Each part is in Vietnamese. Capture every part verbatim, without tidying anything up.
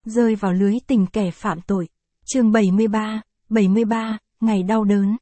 rơi vào lưới tình kẻ phạm tội. Chương bảy mươi ba, bảy mươi ba, ngày đau đớn.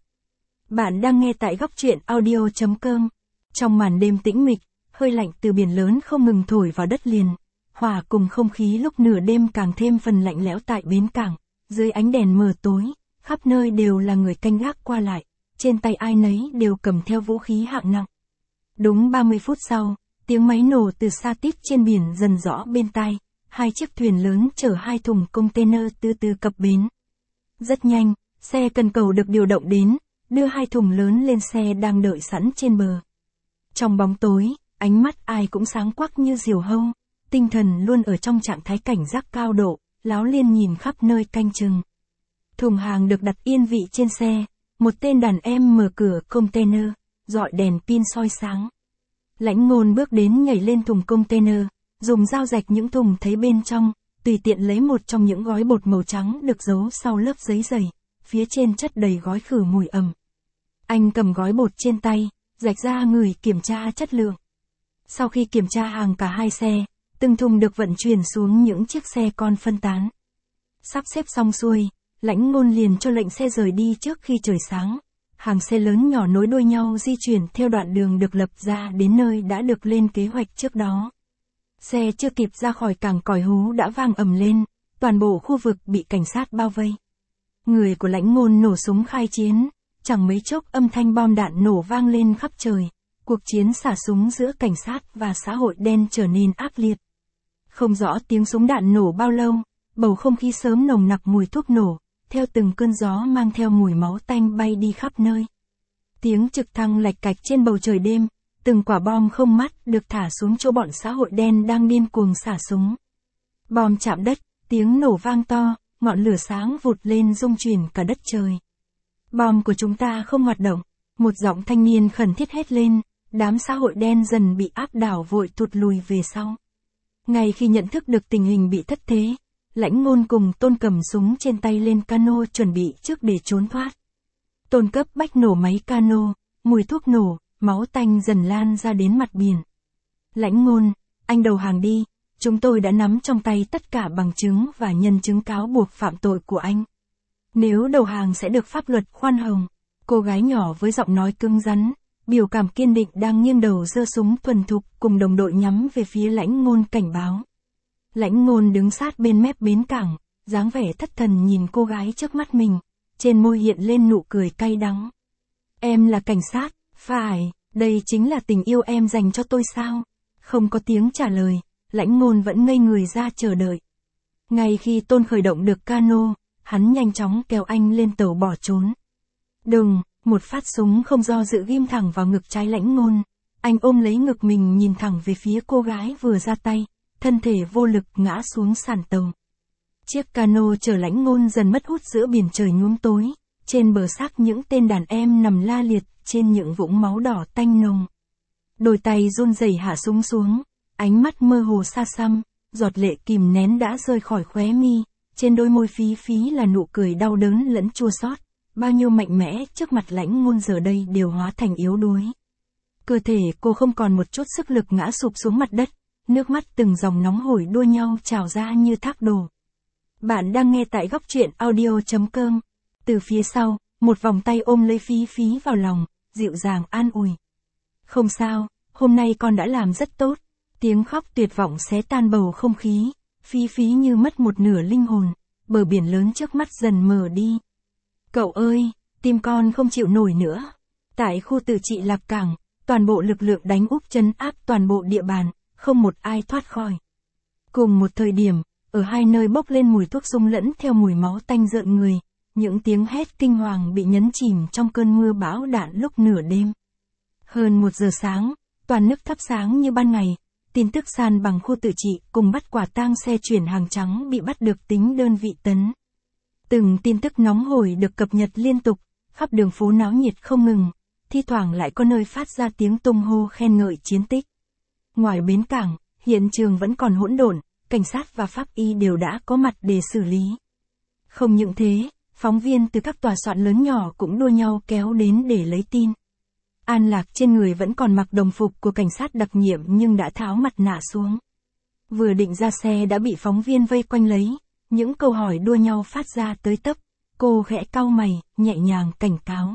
Bạn đang nghe tại góc truyện audio chấm com. Trong màn đêm tĩnh mịch, hơi lạnh từ biển lớn không ngừng thổi vào đất liền, hòa cùng không khí lúc nửa đêm càng thêm phần lạnh lẽo tại bến cảng. Dưới ánh đèn mờ tối, khắp nơi đều là người canh gác qua lại, trên tay ai nấy đều cầm theo vũ khí hạng nặng. Đúng ba mươi phút sau, tiếng máy nổ từ xa tít trên biển dần rõ bên tai, hai chiếc thuyền lớn chở hai thùng container từ từ cập bến. Rất nhanh, xe cần cầu được điều động đến, đưa hai thùng lớn lên xe đang đợi sẵn trên bờ. Trong bóng tối, ánh mắt ai cũng sáng quắc như diều hâu, tinh thần luôn ở trong trạng thái cảnh giác cao độ, láo liên nhìn khắp nơi canh chừng. Thùng hàng được đặt yên vị trên xe, một tên đàn em mở cửa container, dọi đèn pin soi sáng. Lãnh Ngôn bước đến nhảy lên thùng container, dùng dao rạch những thùng thấy bên trong, tùy tiện lấy một trong những gói bột màu trắng được giấu sau lớp giấy dày, phía trên chất đầy gói khử mùi ẩm. Anh cầm gói bột trên tay, rạch ra người kiểm tra chất lượng. Sau khi kiểm tra hàng cả hai xe, từng thùng được vận chuyển xuống những chiếc xe con phân tán. Sắp xếp xong xuôi, Lãnh Ngôn liền cho lệnh xe rời đi trước khi trời sáng. Hàng xe lớn nhỏ nối đuôi nhau di chuyển theo đoạn đường được lập ra đến nơi đã được lên kế hoạch trước đó. Xe chưa kịp ra khỏi cảng còi hú đã vang ầm lên, toàn bộ khu vực bị cảnh sát bao vây. Người của Lãnh Ngôn nổ súng khai chiến, chẳng mấy chốc âm thanh bom đạn nổ vang lên khắp trời. Cuộc chiến xả súng giữa cảnh sát và xã hội đen trở nên ác liệt. Không rõ tiếng súng đạn nổ bao lâu, bầu không khí sớm nồng nặc mùi thuốc nổ, theo từng cơn gió mang theo mùi máu tanh bay đi khắp nơi. Tiếng trực thăng lạch cạch trên bầu trời đêm, từng quả bom không mắt được thả xuống chỗ bọn xã hội đen đang điên cuồng xả súng. Bom chạm đất, tiếng nổ vang to, ngọn lửa sáng vụt lên rung chuyển cả đất trời. Bom của chúng ta không hoạt động, một giọng thanh niên khẩn thiết hét lên, đám xã hội đen dần bị áp đảo vội tụt lùi về sau. Ngay khi nhận thức được tình hình bị thất thế, Lãnh Ngôn cùng Tôn cầm súng trên tay lên cano chuẩn bị trước để trốn thoát. Tôn cấp bách nổ máy cano, mùi thuốc nổ, máu tanh dần lan ra đến mặt biển. Lãnh Ngôn, anh đầu hàng đi, chúng tôi đã nắm trong tay tất cả bằng chứng và nhân chứng cáo buộc phạm tội của anh. Nếu đầu hàng sẽ được pháp luật khoan hồng. Cô gái nhỏ với giọng nói cứng rắn, biểu cảm kiên định đang nghiêng đầu giơ súng thuần thục cùng đồng đội nhắm về phía Lãnh Ngôn cảnh báo. Lãnh Ngôn đứng sát bên mép bến cảng, dáng vẻ thất thần nhìn cô gái trước mắt mình, trên môi hiện lên nụ cười cay đắng. Em là cảnh sát, phải, đây chính là tình yêu em dành cho tôi sao? Không có tiếng trả lời, Lãnh Ngôn vẫn ngây người ra chờ đợi. Ngay khi Tôn khởi động được cano, hắn nhanh chóng kéo anh lên tàu bỏ trốn. Đừng, một phát súng không do dự ghim thẳng vào ngực trái Lãnh Ngôn. Anh ôm lấy ngực mình nhìn thẳng về phía cô gái vừa ra tay, thân thể vô lực ngã xuống sàn tàu. Chiếc cano chở Lãnh Ngôn dần mất hút giữa biển trời nhuốm tối, trên bờ xác những tên đàn em nằm la liệt trên những vũng máu đỏ tanh nồng. Đôi tay run rẩy hạ súng xuống, ánh mắt mơ hồ xa xăm, giọt lệ kìm nén đã rơi khỏi khóe mi, trên đôi môi phí phí là nụ cười đau đớn lẫn chua xót. Bao nhiêu mạnh mẽ trước mặt Lãnh Ngôn giờ đây đều hóa thành yếu đuối. Cơ thể cô không còn một chút sức lực ngã sụp xuống mặt đất, nước mắt từng dòng nóng hổi đua nhau trào ra như thác đổ. Bạn đang nghe tại góc truyện audio chấm com. Từ phía sau, một vòng tay ôm lấy Phí Phí vào lòng, dịu dàng an ủi. Không sao, hôm nay con đã làm rất tốt. Tiếng khóc tuyệt vọng xé tan bầu không khí, Phí Phí như mất một nửa linh hồn, bờ biển lớn trước mắt dần mờ đi. Cậu ơi, tim con không chịu nổi nữa. Tại khu tự trị Lạp Cảng, toàn bộ lực lượng đánh úp trấn áp toàn bộ địa bàn, không một ai thoát khỏi. Cùng một thời điểm, ở hai nơi bốc lên mùi thuốc súng lẫn theo mùi máu tanh rợn người, những tiếng hét kinh hoàng bị nhấn chìm trong cơn mưa bão đạn lúc nửa đêm. Hơn một giờ sáng, toàn nước thắp sáng như ban ngày, tin tức san bằng khu tự trị cùng bắt quả tang xe chuyển hàng trắng bị bắt được tính đơn vị tấn. Từng tin tức nóng hổi được cập nhật liên tục, khắp đường phố náo nhiệt không ngừng, thi thoảng lại có nơi phát ra tiếng tung hô khen ngợi chiến tích. Ngoài bến cảng, hiện trường vẫn còn hỗn độn, cảnh sát và pháp y đều đã có mặt để xử lý. Không những thế, phóng viên từ các tòa soạn lớn nhỏ cũng đua nhau kéo đến để lấy tin. An Lạc trên người vẫn còn mặc đồng phục của cảnh sát đặc nhiệm nhưng đã tháo mặt nạ xuống. Vừa định ra xe đã bị phóng viên vây quanh lấy, những câu hỏi đua nhau phát ra tới tấp, cô khẽ cau mày, nhẹ nhàng cảnh cáo.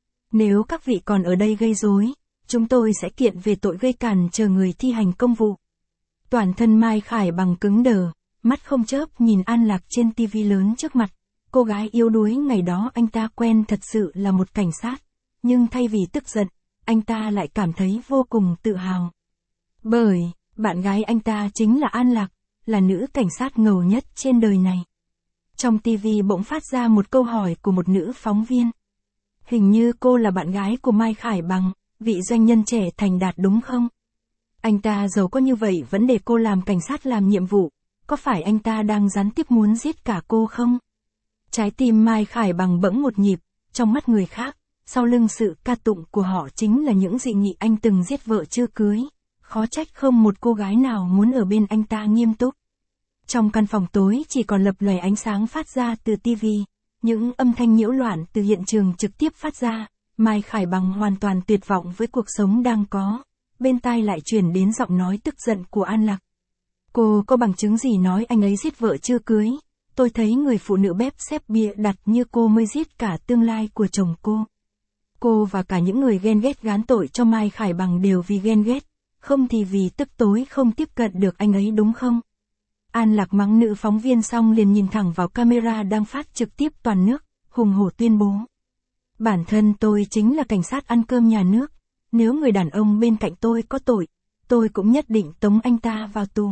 Nếu các vị còn ở đây gây rối, chúng tôi sẽ kiện về tội gây cản trở người thi hành công vụ. Toàn thân Mai Khải Bằng cứng đờ, mắt không chớp nhìn An Lạc trên tivi lớn trước mặt. Cô gái yếu đuối ngày đó anh ta quen thật sự là một cảnh sát, nhưng thay vì tức giận, anh ta lại cảm thấy vô cùng tự hào. Bởi, bạn gái anh ta chính là An Lạc, là nữ cảnh sát ngầu nhất trên đời này. Trong tivi bỗng phát ra một câu hỏi của một nữ phóng viên. Hình như cô là bạn gái của Mai Khải Bằng, vị doanh nhân trẻ thành đạt đúng không? Anh ta giàu có như vậy vẫn để cô làm cảnh sát làm nhiệm vụ, có phải anh ta đang gián tiếp muốn giết cả cô không? Trái tim Mai Khải Bằng bỗng một nhịp, trong mắt người khác, sau lưng sự ca tụng của họ chính là những dị nghị anh từng giết vợ chưa cưới. Khó trách không một cô gái nào muốn ở bên anh ta nghiêm túc. Trong căn phòng tối chỉ còn lập lòe ánh sáng phát ra từ tivi, những âm thanh nhiễu loạn từ hiện trường trực tiếp phát ra, Mai Khải Bằng hoàn toàn tuyệt vọng với cuộc sống đang có, bên tai lại truyền đến giọng nói tức giận của An Lạc. Cô có bằng chứng gì nói anh ấy giết vợ chưa cưới? Tôi thấy người phụ nữ bếp xếp bịa đặt như cô mới giết cả tương lai của chồng cô. Cô và cả những người ghen ghét gán tội cho Mai Khải Bằng đều vì ghen ghét, không thì vì tức tối không tiếp cận được anh ấy đúng không? An Lạc mắng nữ phóng viên xong liền nhìn thẳng vào camera đang phát trực tiếp toàn nước, hùng hổ tuyên bố. Bản thân tôi chính là cảnh sát ăn cơm nhà nước, nếu người đàn ông bên cạnh tôi có tội, tôi cũng nhất định tống anh ta vào tù.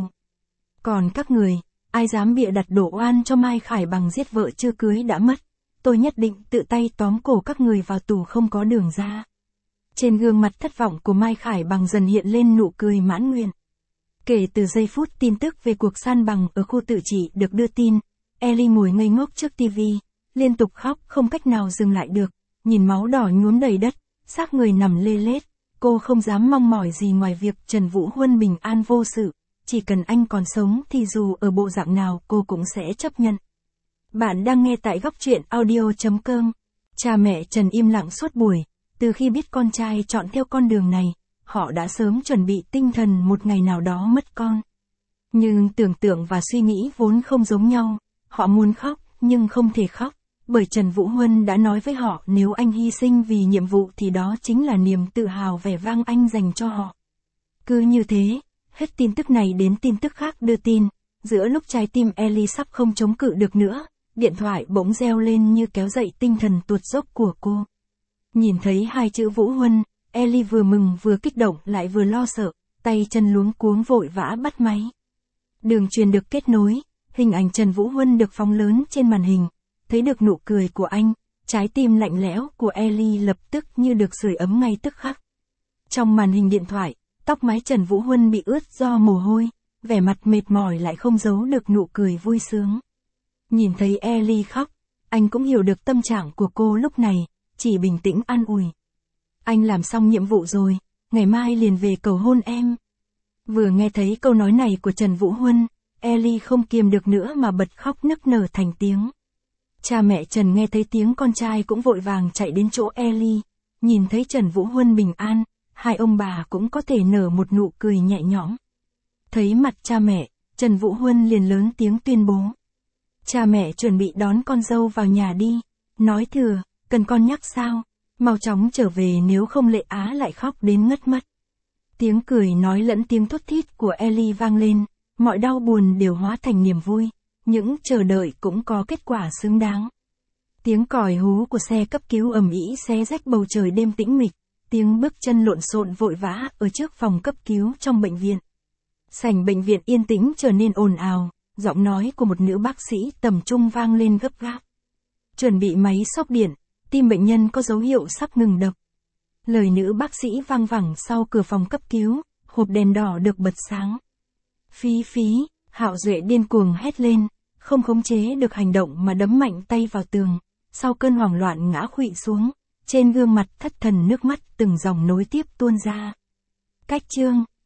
Còn các người, ai dám bịa đặt đổ oan cho Mai Khải Bằng giết vợ chưa cưới đã mất, tôi nhất định tự tay tóm cổ các người vào tù không có đường ra. Trên gương mặt thất vọng của Mai Khải Bằng dần hiện lên nụ cười mãn nguyện. Kể từ giây phút tin tức về cuộc san bằng ở khu tự trị được đưa tin, Ellie ngồi ngây ngốc trước tivi, liên tục khóc không cách nào dừng lại được, nhìn máu đỏ nhuốm đầy đất, xác người nằm lê lết, cô không dám mong mỏi gì ngoài việc Trần Vũ Huân bình an vô sự, chỉ cần anh còn sống thì dù ở bộ dạng nào cô cũng sẽ chấp nhận. Bạn đang nghe tại góc truyện audio chấm com. Cha mẹ Trần im lặng suốt buổi, từ khi biết con trai chọn theo con đường này, họ đã sớm chuẩn bị tinh thần một ngày nào đó mất con. Nhưng tưởng tượng và suy nghĩ vốn không giống nhau, họ muốn khóc, nhưng không thể khóc, bởi Trần Vũ Huân đã nói với họ nếu anh hy sinh vì nhiệm vụ thì đó chính là niềm tự hào vẻ vang anh dành cho họ. Cứ như thế, hết tin tức này đến tin tức khác đưa tin, giữa lúc trái tim Ellie sắp không chống cự được nữa, điện thoại bỗng reo lên như kéo dậy tinh thần tuột dốc của cô. Nhìn thấy hai chữ Vũ Huân, Ellie vừa mừng vừa kích động lại vừa lo sợ, tay chân luống cuống vội vã bắt máy. Đường truyền được kết nối, hình ảnh Trần Vũ Huân được phóng lớn trên màn hình, thấy được nụ cười của anh, trái tim lạnh lẽo của Ellie lập tức như được sưởi ấm ngay tức khắc. Trong màn hình điện thoại, tóc mái Trần Vũ Huân bị ướt do mồ hôi, vẻ mặt mệt mỏi lại không giấu được nụ cười vui sướng. Nhìn thấy Ellie khóc, anh cũng hiểu được tâm trạng của cô lúc này, chỉ bình tĩnh an ủi. Anh làm xong nhiệm vụ rồi, ngày mai liền về cầu hôn em. Vừa nghe thấy câu nói này của Trần Vũ Huân, Ellie không kiềm được nữa mà bật khóc nức nở thành tiếng. Cha mẹ Trần nghe thấy tiếng con trai cũng vội vàng chạy đến chỗ Ellie, nhìn thấy Trần Vũ Huân bình an, hai ông bà cũng có thể nở một nụ cười nhẹ nhõm. Thấy mặt cha mẹ, Trần Vũ Huân liền lớn tiếng tuyên bố. Cha mẹ chuẩn bị đón con dâu vào nhà đi, nói thừa, cần con nhắc sao, mau chóng trở về nếu không Lệ Á lại khóc đến ngất mất. Tiếng cười nói lẫn tiếng thút thít của Ellie vang lên, mọi đau buồn đều hóa thành niềm vui, những chờ đợi cũng có kết quả xứng đáng. Tiếng còi hú của xe cấp cứu ầm ĩ xé rách bầu trời đêm tĩnh mịch, tiếng bước chân lộn xộn vội vã ở trước phòng cấp cứu trong bệnh viện. Sảnh bệnh viện yên tĩnh trở nên ồn ào, giọng nói của một nữ bác sĩ tầm trung vang lên gấp gáp. Chuẩn bị máy sốc điện, tim bệnh nhân có dấu hiệu sắp ngừng đập. Lời nữ bác sĩ vang vẳng sau cửa phòng cấp cứu, hộp đèn đỏ được bật sáng. Phí phí, Hạo Duệ điên cuồng hét lên, không khống chế được hành động mà đấm mạnh tay vào tường, sau cơn hoảng loạn ngã khuỵu xuống, trên gương mặt thất thần nước mắt từng dòng nối tiếp tuôn ra. Cách chương